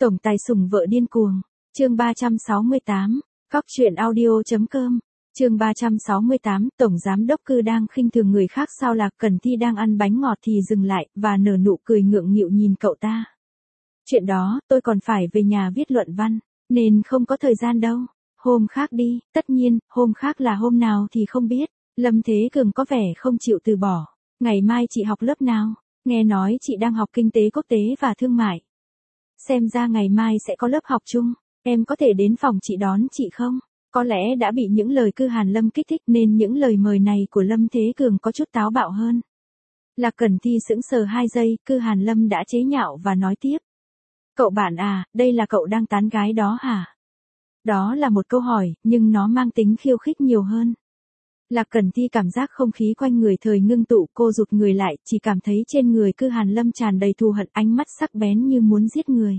Tổng tài sủng vợ điên cuồng. Chương 368. Cóc truyện audio.com. Chương 368. Tổng giám đốc Cư đang khinh thường người khác sao? Lạc Cẩn Thi đang ăn bánh ngọt thì dừng lại và nở nụ cười ngượng nghịu nhìn cậu ta. Chuyện đó, tôi còn phải về nhà viết luận văn, nên không có thời gian đâu. Hôm khác đi. Tất nhiên, hôm khác là hôm nào thì không biết. Lâm Thế Cường có vẻ không chịu từ bỏ. Ngày mai chị học lớp nào? Nghe nói chị đang học kinh tế quốc tế và thương mại. Xem ra ngày mai sẽ có lớp học chung. Em có thể đến phòng chị đón chị không? Có lẽ đã bị những lời Cư Hàn Lâm kích thích nên những lời mời này của Lâm Thế Cường có chút táo bạo hơn. Lạc Cẩn Thi sững sờ 2 giây, Cư Hàn Lâm đã chế nhạo và nói tiếp. Cậu bạn à, đây là cậu đang tán gái đó hả? Đó là một câu hỏi, nhưng nó mang tính khiêu khích nhiều hơn. Lạc Cẩn Thi cảm giác không khí quanh người thời ngưng tụ, cô rụt người lại, chỉ cảm thấy trên người Cư Hàn Lâm tràn đầy thù hận, ánh mắt sắc bén như muốn giết người.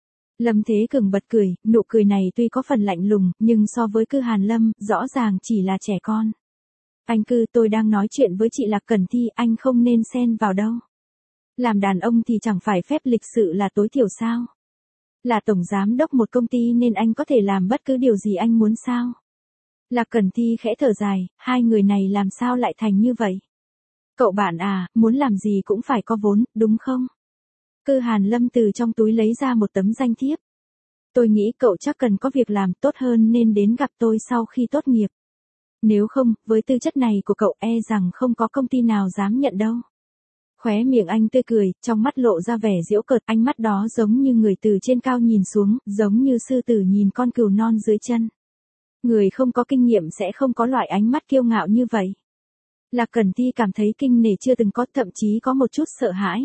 Lâm Thế Cường bật cười, nụ cười này tuy có phần lạnh lùng, nhưng so với Cư Hàn Lâm, rõ ràng chỉ là trẻ con. Anh Cư, tôi đang nói chuyện với chị Lạc Cẩn Thi, anh không nên xen vào đâu. Làm đàn ông thì chẳng phải phép lịch sự là tối thiểu sao? Là tổng giám đốc một công ty nên anh có thể làm bất cứ điều gì anh muốn sao? Lạc Cẩn Thi khẽ thở dài, hai người này làm sao lại thành như vậy? Cậu bạn à, muốn làm gì cũng phải có vốn, đúng không? Cư Hàn Lâm từ trong túi lấy ra một tấm danh thiếp. Tôi nghĩ cậu chắc cần có việc làm, tốt hơn nên đến gặp tôi sau khi tốt nghiệp. Nếu không, với tư chất này của cậu e rằng không có công ty nào dám nhận đâu. Khóe miệng anh tươi cười, trong mắt lộ ra vẻ giễu cợt, ánh mắt đó giống như người từ trên cao nhìn xuống, giống như sư tử nhìn con cừu non dưới chân. Người không có kinh nghiệm sẽ không có loại ánh mắt kiêu ngạo như vậy. Lạc Cẩn Thi cảm thấy kinh nể chưa từng có, thậm chí có một chút sợ hãi.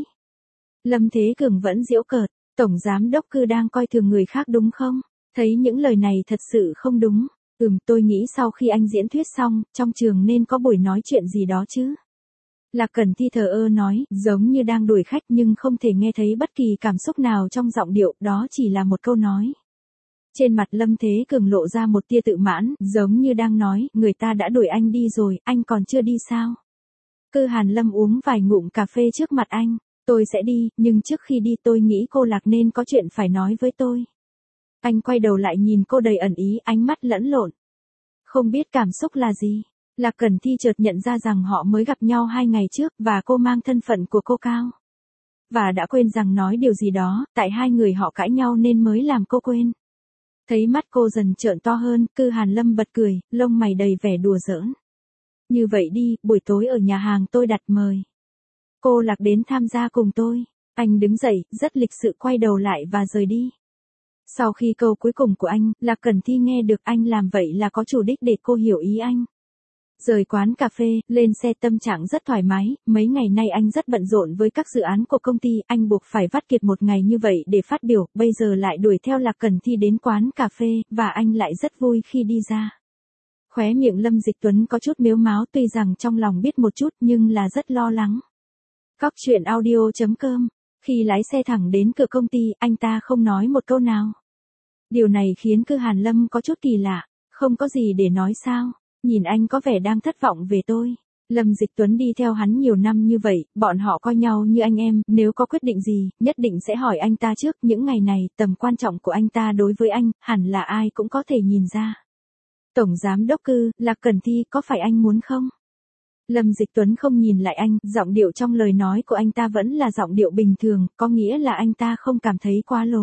Lâm Thế Cường vẫn giễu cợt, tổng giám đốc Cư đang coi thường người khác đúng không? Thấy những lời này thật sự không đúng. Tôi nghĩ sau khi anh diễn thuyết xong, trong trường nên có buổi nói chuyện gì đó chứ. Lạc Cẩn Thi thờ ơ nói, giống như đang đuổi khách nhưng không thể nghe thấy bất kỳ cảm xúc nào trong giọng điệu, đó chỉ là một câu nói. Trên mặt Lâm Thế Cường lộ ra một tia tự mãn, giống như đang nói, người ta đã đuổi anh đi rồi, anh còn chưa đi sao? Cư Hàn Lâm uống vài ngụm cà phê trước mặt anh. Tôi sẽ đi, nhưng trước khi đi tôi nghĩ cô Lạc nên có chuyện phải nói với tôi. Anh quay đầu lại nhìn cô đầy ẩn ý, ánh mắt lẫn lộn. Không biết cảm xúc là gì. Lạc Cẩn Thi chợt nhận ra rằng họ mới gặp nhau 2 ngày trước và cô mang thân phận của cô Cao. Và đã quên rằng nói điều gì đó, tại hai người họ cãi nhau nên mới làm cô quên. Thấy mắt cô dần trợn to hơn, Cư Hàn Lâm bật cười, lông mày đầy vẻ đùa giỡn. Như vậy đi, buổi tối ở nhà hàng tôi đặt mời. Cô Lạc đến tham gia cùng tôi. Anh đứng dậy, rất lịch sự quay đầu lại và rời đi. Sau khi câu cuối cùng của anh, Lạc Cẩn Thi nghe được anh làm vậy là có chủ đích để cô hiểu ý anh. Rời quán cà phê, lên xe tâm trạng rất thoải mái, mấy ngày nay anh rất bận rộn với các dự án của công ty, anh buộc phải vắt kiệt một ngày như vậy để phát biểu, bây giờ lại đuổi theo Lạc Cẩn Thi đến quán cà phê, và anh lại rất vui khi đi ra. Khóe miệng Lâm Dịch Tuấn có chút mếu máo, tuy rằng trong lòng biết một chút nhưng là rất lo lắng. Cóc truyện audio.com. Khi lái xe thẳng đến cửa công ty, anh ta không nói một câu nào. Điều này khiến Cư Hàn Lâm có chút kỳ lạ, không có gì để nói sao? Nhìn anh có vẻ đang thất vọng về tôi. Lâm Dịch Tuấn đi theo hắn nhiều năm như vậy, bọn họ coi nhau như anh em, nếu có quyết định gì, nhất định sẽ hỏi anh ta trước. Những ngày này, tầm quan trọng của anh ta đối với anh, hẳn là ai cũng có thể nhìn ra. Tổng giám đốc Cư, Lạc Cẩn Thi, có phải anh muốn không? Lâm Dịch Tuấn không nhìn lại anh, giọng điệu trong lời nói của anh ta vẫn là giọng điệu bình thường, có nghĩa là anh ta không cảm thấy quá lố.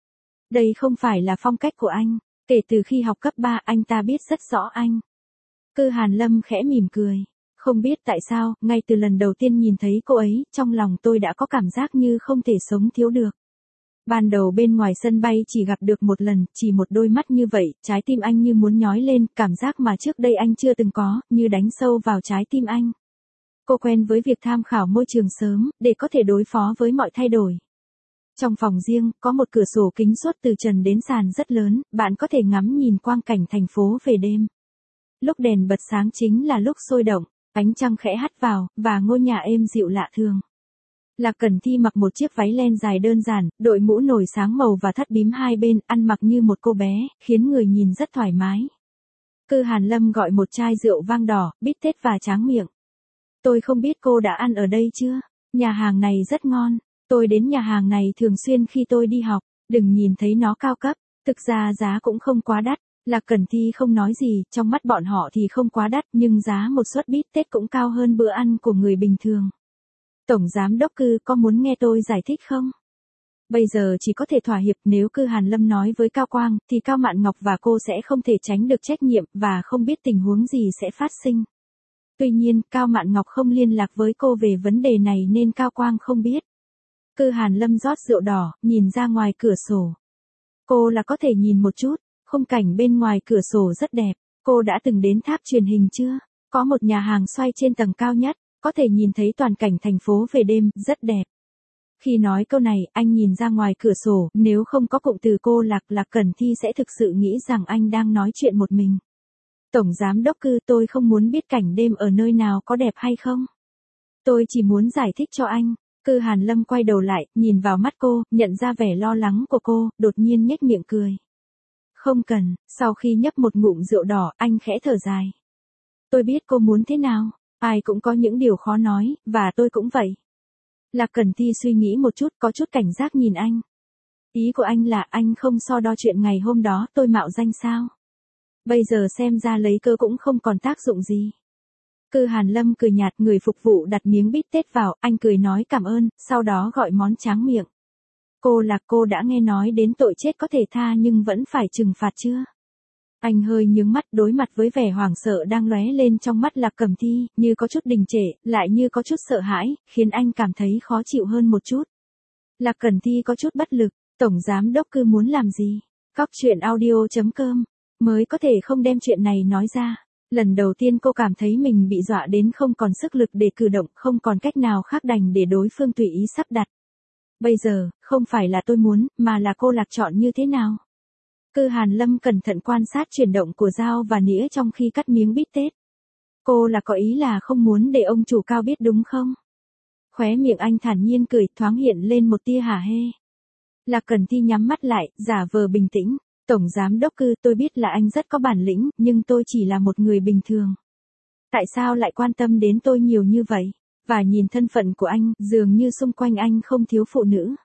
Đây không phải là phong cách của anh. Kể từ khi học cấp 3, anh ta biết rất rõ anh. Cư Hàn Lâm khẽ mỉm cười. Không biết tại sao, ngay từ lần đầu tiên nhìn thấy cô ấy, trong lòng tôi đã có cảm giác như không thể sống thiếu được. Ban đầu bên ngoài sân bay chỉ gặp được một lần, chỉ một đôi mắt như vậy, trái tim anh như muốn nhói lên, cảm giác mà trước đây anh chưa từng có, như đánh sâu vào trái tim anh. Cô quen với việc tham khảo môi trường sớm, để có thể đối phó với mọi thay đổi. Trong phòng riêng, có một cửa sổ kính suốt từ trần đến sàn rất lớn, bạn có thể ngắm nhìn quang cảnh thành phố về đêm. Lúc đèn bật sáng chính là lúc sôi động, ánh trăng khẽ hắt vào, và ngôi nhà êm dịu lạ thường. Lạc Cẩn Thi mặc một chiếc váy len dài đơn giản, đội mũ nổi sáng màu và thắt bím hai bên, ăn mặc như một cô bé, khiến người nhìn rất thoải mái. Cư Hàn Lâm gọi một chai rượu vang đỏ, bít tết và tráng miệng. Tôi không biết cô đã ăn ở đây chưa? Nhà hàng này rất ngon. Tôi đến nhà hàng này thường xuyên khi tôi đi học. đừng nhìn thấy nó cao cấp, thực ra giá cũng không quá đắt. Lạc Cẩn Thi không nói gì, trong mắt bọn họ thì không quá đắt nhưng giá một suất bít tết cũng cao hơn bữa ăn của người bình thường. Tổng giám đốc Cư có muốn nghe tôi giải thích không? Bây giờ chỉ có thể thỏa hiệp, nếu Cư Hàn Lâm nói với Cao Quang thì Cao Mạn Ngọc và cô sẽ không thể tránh được trách nhiệm và không biết tình huống gì sẽ phát sinh. Tuy nhiên, Cao Mạn Ngọc không liên lạc với cô về vấn đề này nên Cao Quang không biết. Cư Hàn Lâm rót rượu đỏ, nhìn ra ngoài cửa sổ. Cô là có thể nhìn một chút, khung cảnh bên ngoài cửa sổ rất đẹp. Cô đã từng đến tháp truyền hình chưa? Có một nhà hàng xoay trên tầng cao nhất, có thể nhìn thấy toàn cảnh thành phố về đêm, rất đẹp. Khi nói câu này, anh nhìn ra ngoài cửa sổ, nếu không có cụm từ cô Lạc Cẩn Thi sẽ thực sự nghĩ rằng anh đang nói chuyện một mình. Tổng giám đốc Cư, tôi không muốn biết cảnh đêm ở nơi nào có đẹp hay không. Tôi chỉ muốn giải thích cho anh. Cư Hàn Lâm quay đầu lại, nhìn vào mắt cô, nhận ra vẻ lo lắng của cô, đột nhiên nhếch miệng cười. Không cần, sau khi nhấp một ngụm rượu đỏ, anh khẽ thở dài. Tôi biết cô muốn thế nào, ai cũng có những điều khó nói, và tôi cũng vậy. Lạc Cẩn Thi suy nghĩ một chút, có chút cảnh giác nhìn anh. Ý của anh là anh không so đo chuyện ngày hôm đó tôi mạo danh sao? Bây giờ xem ra lấy cớ cũng không còn tác dụng gì. Cư Hàn Lâm cười nhạt, người phục vụ đặt miếng bít tết vào, anh cười nói cảm ơn, sau đó gọi món tráng miệng. Cô đã nghe nói đến tội chết có thể tha nhưng vẫn phải trừng phạt chưa? Anh hơi nhướng mắt, đối mặt với vẻ hoảng sợ đang lóe lên trong mắt Lạc Cẩm Thi, như có chút đình trệ, lại như có chút sợ hãi, khiến anh cảm thấy khó chịu hơn một chút. Lạc Cẩn Thi có chút bất lực, tổng giám đốc Cư muốn làm gì? Cóc truyện audio.com mới có thể không đem chuyện này nói ra. Lần đầu tiên cô cảm thấy mình bị dọa đến không còn sức lực để cử động, không còn cách nào khác đành để đối phương tùy ý sắp đặt. Bây giờ, không phải là tôi muốn, mà là cô Lạc chọn như thế nào? Cư Hàn Lâm cẩn thận quan sát chuyển động của dao và nĩa trong khi cắt miếng bít tết. Cô là có ý là không muốn để ông chủ Cao biết đúng không? Khóe miệng anh thản nhiên cười, thoáng hiện lên một tia hả hê. Lạc Cẩn Thi nhắm mắt lại, giả vờ bình tĩnh. Tổng giám đốc Cư, tôi biết là anh rất có bản lĩnh, nhưng tôi chỉ là một người bình thường. Tại sao lại quan tâm đến tôi nhiều như vậy? Và nhìn thân phận của anh, dường như xung quanh anh không thiếu phụ nữ.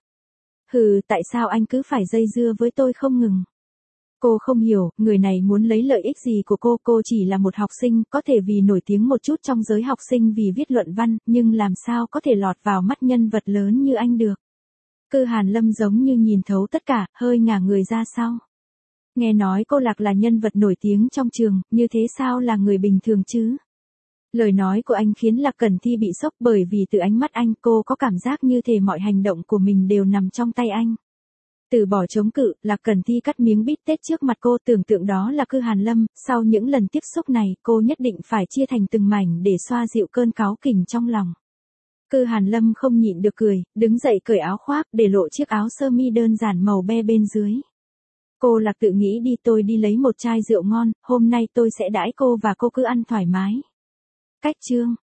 Tại sao anh cứ phải dây dưa với tôi không ngừng? Cô không hiểu, người này muốn lấy lợi ích gì của cô chỉ là một học sinh, có thể vì nổi tiếng một chút trong giới học sinh vì viết luận văn, nhưng làm sao có thể lọt vào mắt nhân vật lớn như anh được. Cư Hàn Lâm giống như nhìn thấu tất cả, hơi ngả người ra sau. Nghe nói cô Lạc là nhân vật nổi tiếng trong trường, như thế sao là người bình thường chứ? Lời nói của anh khiến Lạc Cẩn Thi bị sốc bởi vì từ ánh mắt anh cô có cảm giác như thể mọi hành động của mình đều nằm trong tay anh. Từ bỏ chống cự, Lạc Cẩn Thi cắt miếng bít tết trước mặt cô, tưởng tượng đó là Cư Hàn Lâm, sau những lần tiếp xúc này cô nhất định phải chia thành từng mảnh để xoa dịu cơn cáu kỉnh trong lòng. Cư Hàn Lâm không nhịn được cười, đứng dậy cởi áo khoác để lộ chiếc áo sơ mi đơn giản màu be bên dưới. Cô Lạc tự nghĩ đi, tôi đi lấy một chai rượu ngon, hôm nay tôi sẽ đãi cô và cô cứ ăn thoải mái. Cách chương